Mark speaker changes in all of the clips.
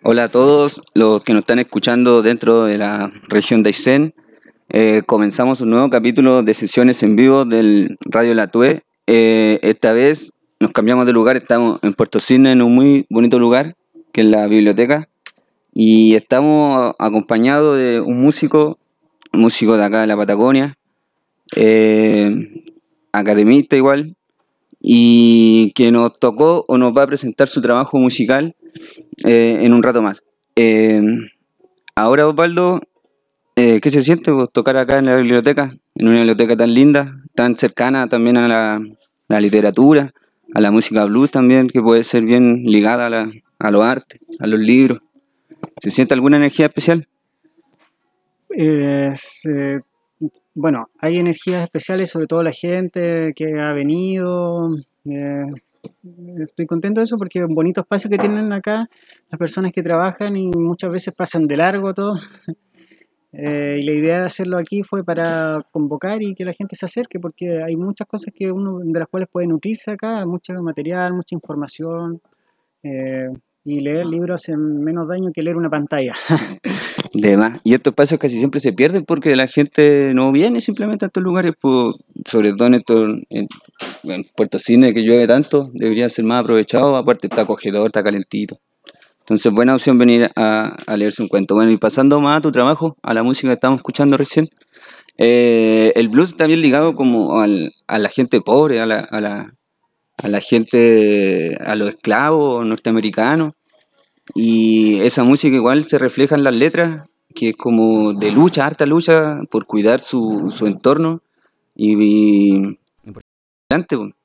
Speaker 1: Hola a todos los que nos están escuchando dentro de la región de Aysén. Comenzamos un nuevo capítulo de sesiones en vivo del Radio La Tue. Esta vez nos cambiamos de lugar, estamos en Puerto Cisne, en un muy bonito lugar, que es la biblioteca, y estamos acompañados de un músico de acá de la Patagonia, academista igual, y que nos tocó o nos va a presentar su trabajo musical en un rato más. Eh, Ahora, Osvaldo, ¿qué se siente vos, tocar acá en la biblioteca? En una biblioteca tan linda, tan cercana también a la literatura, a la música blues también, que puede ser bien ligada a los artes, a los libros. ¿Se siente alguna energía especial?
Speaker 2: Es, eh, bueno, hay energías especiales, sobre todo la gente que ha venido. eh, Estoy contento de eso porque es un bonito espacio que tienen acá las personas que trabajan y muchas veces pasan de largo todo. Y la idea de hacerlo aquí fue para convocar y que la gente se acerque porque hay muchas cosas que uno de las cuales puede nutrirse acá, mucho material, mucha información. eh, y leer libros hace menos daño que leer una pantalla.
Speaker 1: De más. Y estos espacios casi siempre se pierden porque la gente no viene simplemente a estos lugares, pues, sobre todo en Puerto Cine que llueve tanto, debería ser más aprovechado. Aparte está acogedor, está calentito. Entonces, buena opción venir a leerse un cuento. Bueno, y pasando más a tu trabajo, a la música que estamos escuchando recién, el blues está bien ligado como a la gente pobre, a la gente, a los esclavos norteamericanos. Y esa música igual se refleja en las letras, que es como de lucha, harta lucha por cuidar su entorno. Y importante, po.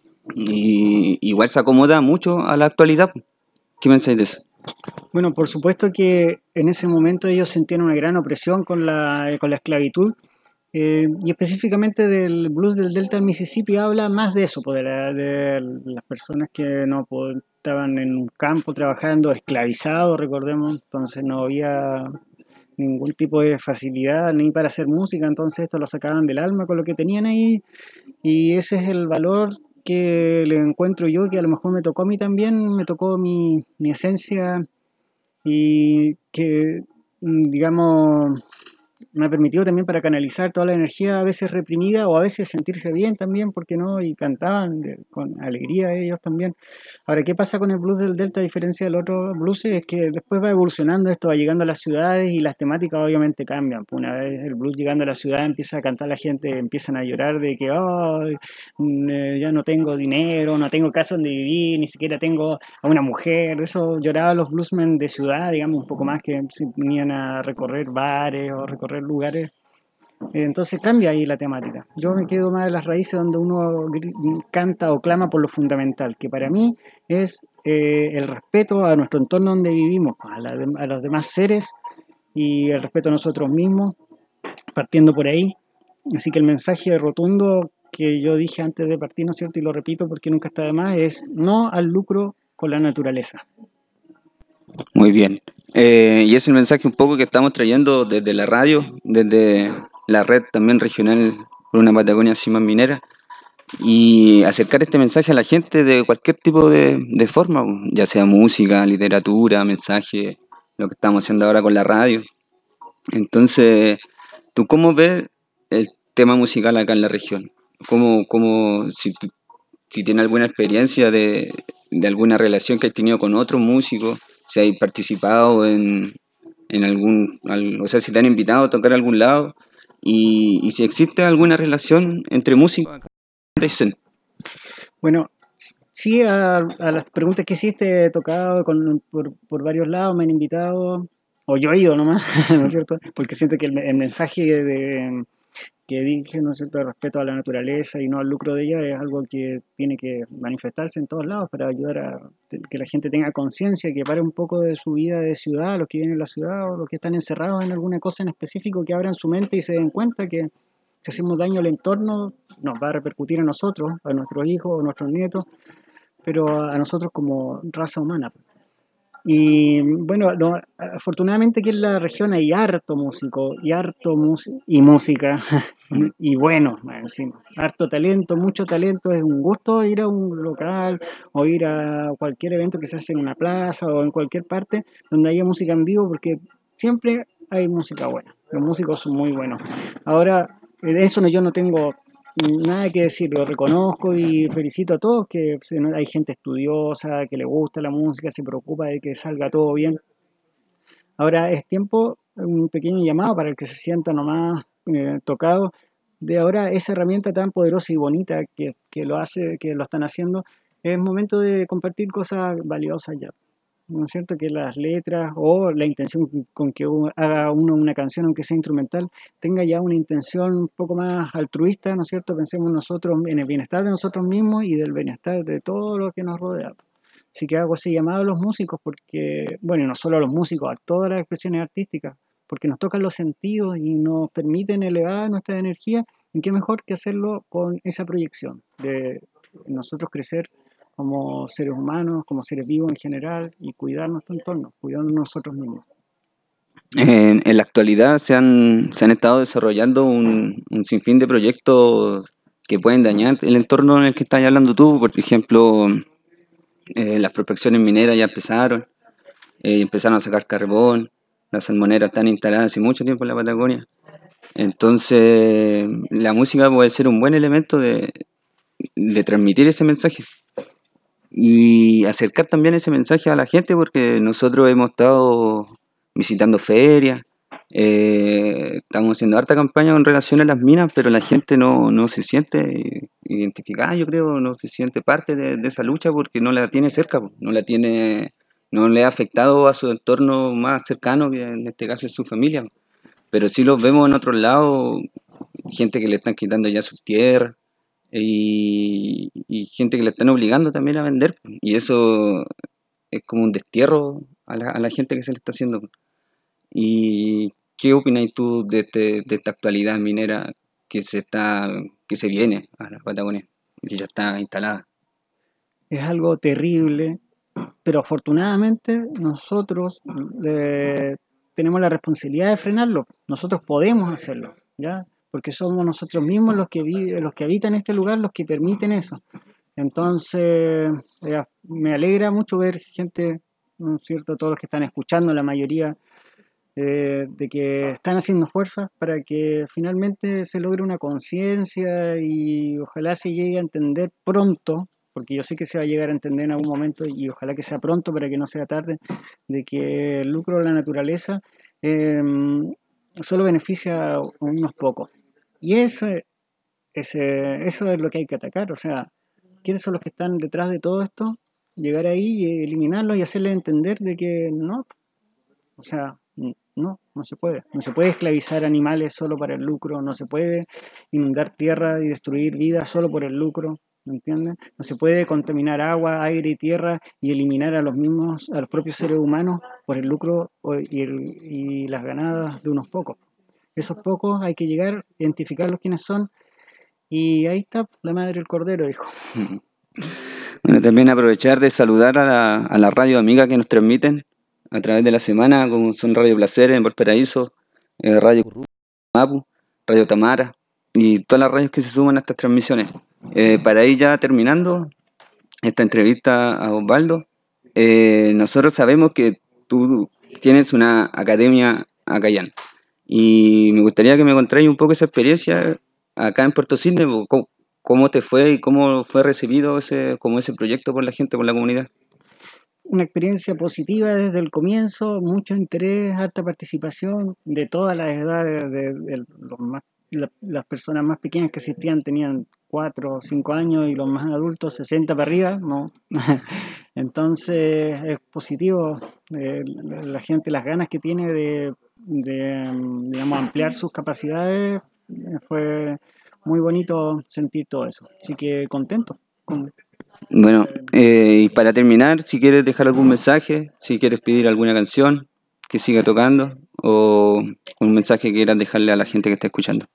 Speaker 1: Y igual se acomoda mucho a la actualidad, po. ¿Qué pensáis de eso?
Speaker 2: Bueno, por supuesto que en ese momento ellos sentían una gran opresión con la esclavitud, y específicamente del blues del Delta del Mississippi habla más de eso, pues, de las personas que no estaban en un campo trabajando esclavizados, recordemos, entonces no había ningún tipo de facilidad ni para hacer música, entonces esto lo sacaban del alma con lo que tenían ahí, y ese es el valor que le encuentro yo, que a lo mejor me tocó a mí también, me tocó mi esencia y que, digamos, me ha permitido también para canalizar toda la energía a veces reprimida o a veces sentirse bien también, ¿por qué no? Y cantaban con alegría ellos también. Ahora, ¿qué pasa con el blues del Delta a diferencia del otro blues? Es que después va evolucionando esto, va llegando a las ciudades y las temáticas obviamente cambian. Una vez el blues llegando a la ciudad empieza a cantar la gente, empiezan a llorar de que oh, ya no tengo dinero, no tengo casa donde vivir, ni siquiera tengo a una mujer. Eso lloraban los bluesmen de ciudad, digamos, un poco más que se venían a recorrer bares o recorrer lugares. Entonces cambia ahí la temática. Yo me quedo más de las raíces donde uno canta o clama por lo fundamental, que para mí es el respeto a nuestro entorno donde vivimos, a los demás seres y el respeto a nosotros mismos, partiendo por ahí. Así que el mensaje rotundo que yo dije antes de partir, ¿no es cierto? Y lo repito porque nunca está de más, es no al lucro con la naturaleza.
Speaker 1: Muy bien. Y es el mensaje un poco que estamos trayendo desde la radio, desde la red también regional por una Patagonia así más minera, y acercar este mensaje a la gente de cualquier tipo de forma, ya sea música, literatura, mensaje, lo que estamos haciendo ahora con la radio. Entonces, ¿tú cómo ves el tema musical acá en la región? Si tienes alguna experiencia de alguna relación que has tenido con otros músicos, si has participado en o sea, si te han invitado a tocar a algún lado, y si existe alguna relación entre músicos acá en Aysén.
Speaker 2: Bueno, sí, a las preguntas que hiciste he tocado por varios lados, me han invitado, o yo he ido nomás, ¿no es cierto? Porque siento que el mensaje que dije, ¿no es cierto?, de respeto a la naturaleza y no al lucro de ella es algo que tiene que manifestarse en todos lados para ayudar a que la gente tenga conciencia, que pare un poco de su vida de ciudad, los que viven en la ciudad o los que están encerrados en alguna cosa en específico, que abran su mente y se den cuenta que si hacemos daño al entorno nos va a repercutir a nosotros, a nuestros hijos, a nuestros nietos, pero a nosotros como raza humana. Y bueno, afortunadamente aquí en la región hay harto músico y música y bueno, más encima, harto talento, mucho talento. Es un gusto ir a un local o ir a cualquier evento que se hace en una plaza o en cualquier parte donde haya música en vivo porque siempre hay música buena. Los músicos son muy buenos. Ahora, de eso yo no tengo nada que decir, lo reconozco y felicito a todos que hay gente estudiosa, que le gusta la música, se preocupa de que salga todo bien. Ahora es tiempo, un pequeño llamado para el que se sienta nomás tocado, de ahora esa herramienta tan poderosa y bonita que lo están haciendo, es momento de compartir cosas valiosas ya. ¿No es cierto? Que las letras o la intención con que haga uno una canción, aunque sea instrumental, tenga ya una intención un poco más altruista, ¿no es cierto? Pensemos nosotros en el bienestar de nosotros mismos y del bienestar de todo lo que nos rodea. Así que hago ese llamado a los músicos, porque, bueno, y no solo a los músicos, a todas las expresiones artísticas, porque nos tocan los sentidos y nos permiten elevar nuestra energía, y qué mejor que hacerlo con esa proyección de nosotros crecer como seres humanos, como seres vivos en general, y cuidar nuestro entorno, cuidar nosotros mismos.
Speaker 1: En la actualidad se han estado desarrollando un sinfín de proyectos que pueden dañar el entorno en el que estás hablando tú. Por ejemplo, las prospecciones mineras ya empezaron a sacar carbón, las salmoneras están instaladas hace mucho tiempo en la Patagonia. Entonces, la música puede ser un buen elemento de transmitir ese mensaje y acercar también ese mensaje a la gente, porque nosotros hemos estado visitando ferias, estamos haciendo harta campaña con relación a las minas, pero la gente no se siente identificada, yo creo, no se siente parte de esa lucha porque no la tiene cerca, no le ha afectado a su entorno más cercano, que en este caso es su familia, pero sí los vemos en otros lados, gente que le están quitando ya sus tierras y gente que le están obligando también a vender, y eso es como un destierro a la gente que se le está haciendo. ¿Y qué opinas tú de esta actualidad minera que se viene a la Patagonia, que ya está instalada?
Speaker 2: Es algo terrible, pero afortunadamente nosotros tenemos la responsabilidad de frenarlo. Nosotros podemos hacerlo, ¿ya? Porque somos nosotros mismos los que habitan este lugar, los que permiten eso. Entonces, me alegra mucho ver gente, ¿no es cierto? Todos los que están escuchando, la mayoría, de que están haciendo fuerza para que finalmente se logre una conciencia y ojalá se llegue a entender pronto, porque yo sé que se va a llegar a entender en algún momento y ojalá que sea pronto para que no sea tarde, de que el lucro de la naturaleza eh, solo beneficia a unos pocos. Y eso es lo que hay que atacar, o sea, ¿quiénes son los que están detrás de todo esto? Llegar ahí y eliminarlos y hacerles entender de que no, o sea, no se puede. No se puede esclavizar animales solo para el lucro, no se puede inundar tierra y destruir vida solo por el lucro, ¿me entiendes? No se puede contaminar agua, aire y tierra y eliminar a los propios seres humanos por el lucro y las ganadas de unos pocos. Esos pocos hay que llegar, identificarlos quiénes son y ahí está la madre del cordero, dijo.
Speaker 1: Bueno, también aprovechar de saludar a la radio amiga que nos transmiten a través de la semana, como son Radio Placeres en Valparaíso, Radio Mapu, Radio Tamara y todas las radios que se suman a estas transmisiones. Para ir ya terminando esta entrevista a Osvaldo, nosotros sabemos que tú tienes una academia acá allá y me gustaría que me contarais un poco esa experiencia acá en Puerto Cisne, cómo te fue y cómo fue recibido ese proyecto por la gente, por la comunidad.
Speaker 2: Una experiencia positiva desde el comienzo, mucho interés, harta participación de todas las edades, las personas más pequeñas que asistían tenían 4 o 5 años y los más adultos 60 para arriba, ¿no? Entonces es positivo, la gente, las ganas que tiene digamos, ampliar sus capacidades, fue muy bonito sentir todo eso, así que contento.
Speaker 1: Bueno, y para terminar, si quieres dejar algún mensaje, si quieres pedir alguna canción que siga tocando o un mensaje que quieras dejarle a la gente que está escuchando.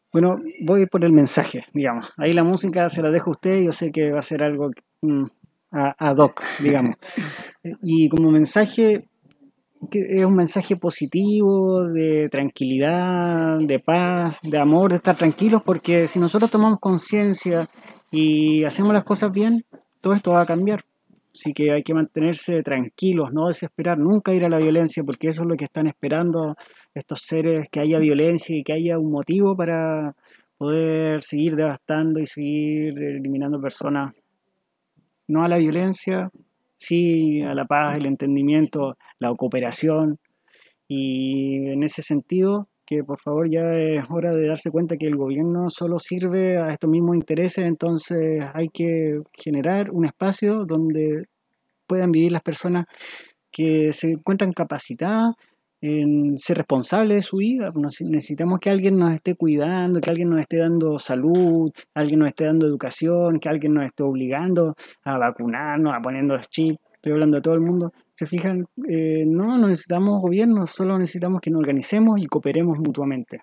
Speaker 2: Bueno, voy por el mensaje, digamos. Ahí la música se la dejo a usted, yo sé que va a ser algo ad hoc, digamos. Y como mensaje, que es un mensaje positivo, de tranquilidad, de paz, de amor, de estar tranquilos, porque si nosotros tomamos conciencia y hacemos las cosas bien, todo esto va a cambiar. Así que hay que mantenerse tranquilos, no desesperar, nunca ir a la violencia, porque eso es lo que están esperando estos seres, que haya violencia y que haya un motivo para poder seguir devastando y seguir eliminando personas. No a la violencia, sí a la paz, el entendimiento, la cooperación. Y en ese sentido, que por favor ya es hora de darse cuenta que el gobierno solo sirve a estos mismos intereses, entonces hay que generar un espacio donde puedan vivir las personas que se encuentran capacitadas en ser responsables de su vida. Necesitamos que alguien nos esté cuidando, que alguien nos esté dando salud, alguien nos esté dando educación, que alguien nos esté obligando a vacunarnos, a poniendo chips. Estoy hablando de todo el mundo. ¿Se fijan? No necesitamos gobierno, solo necesitamos que nos organicemos y cooperemos mutuamente.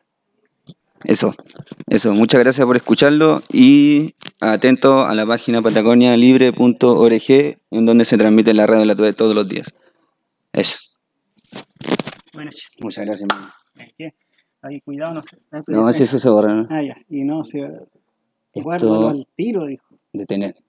Speaker 1: Eso, muchas gracias por escucharlo y atento a la página patagonialibre.org en donde se transmite la radio de la TUE todos los días. Eso.
Speaker 2: Bueno,
Speaker 1: Muchas gracias.
Speaker 2: ahí cuidado, no sé.
Speaker 1: No, si eso se borra, ¿no?
Speaker 2: Ah, ya, y no se...
Speaker 1: Esto
Speaker 2: Guárdalo al tiro, dijo.
Speaker 1: detener.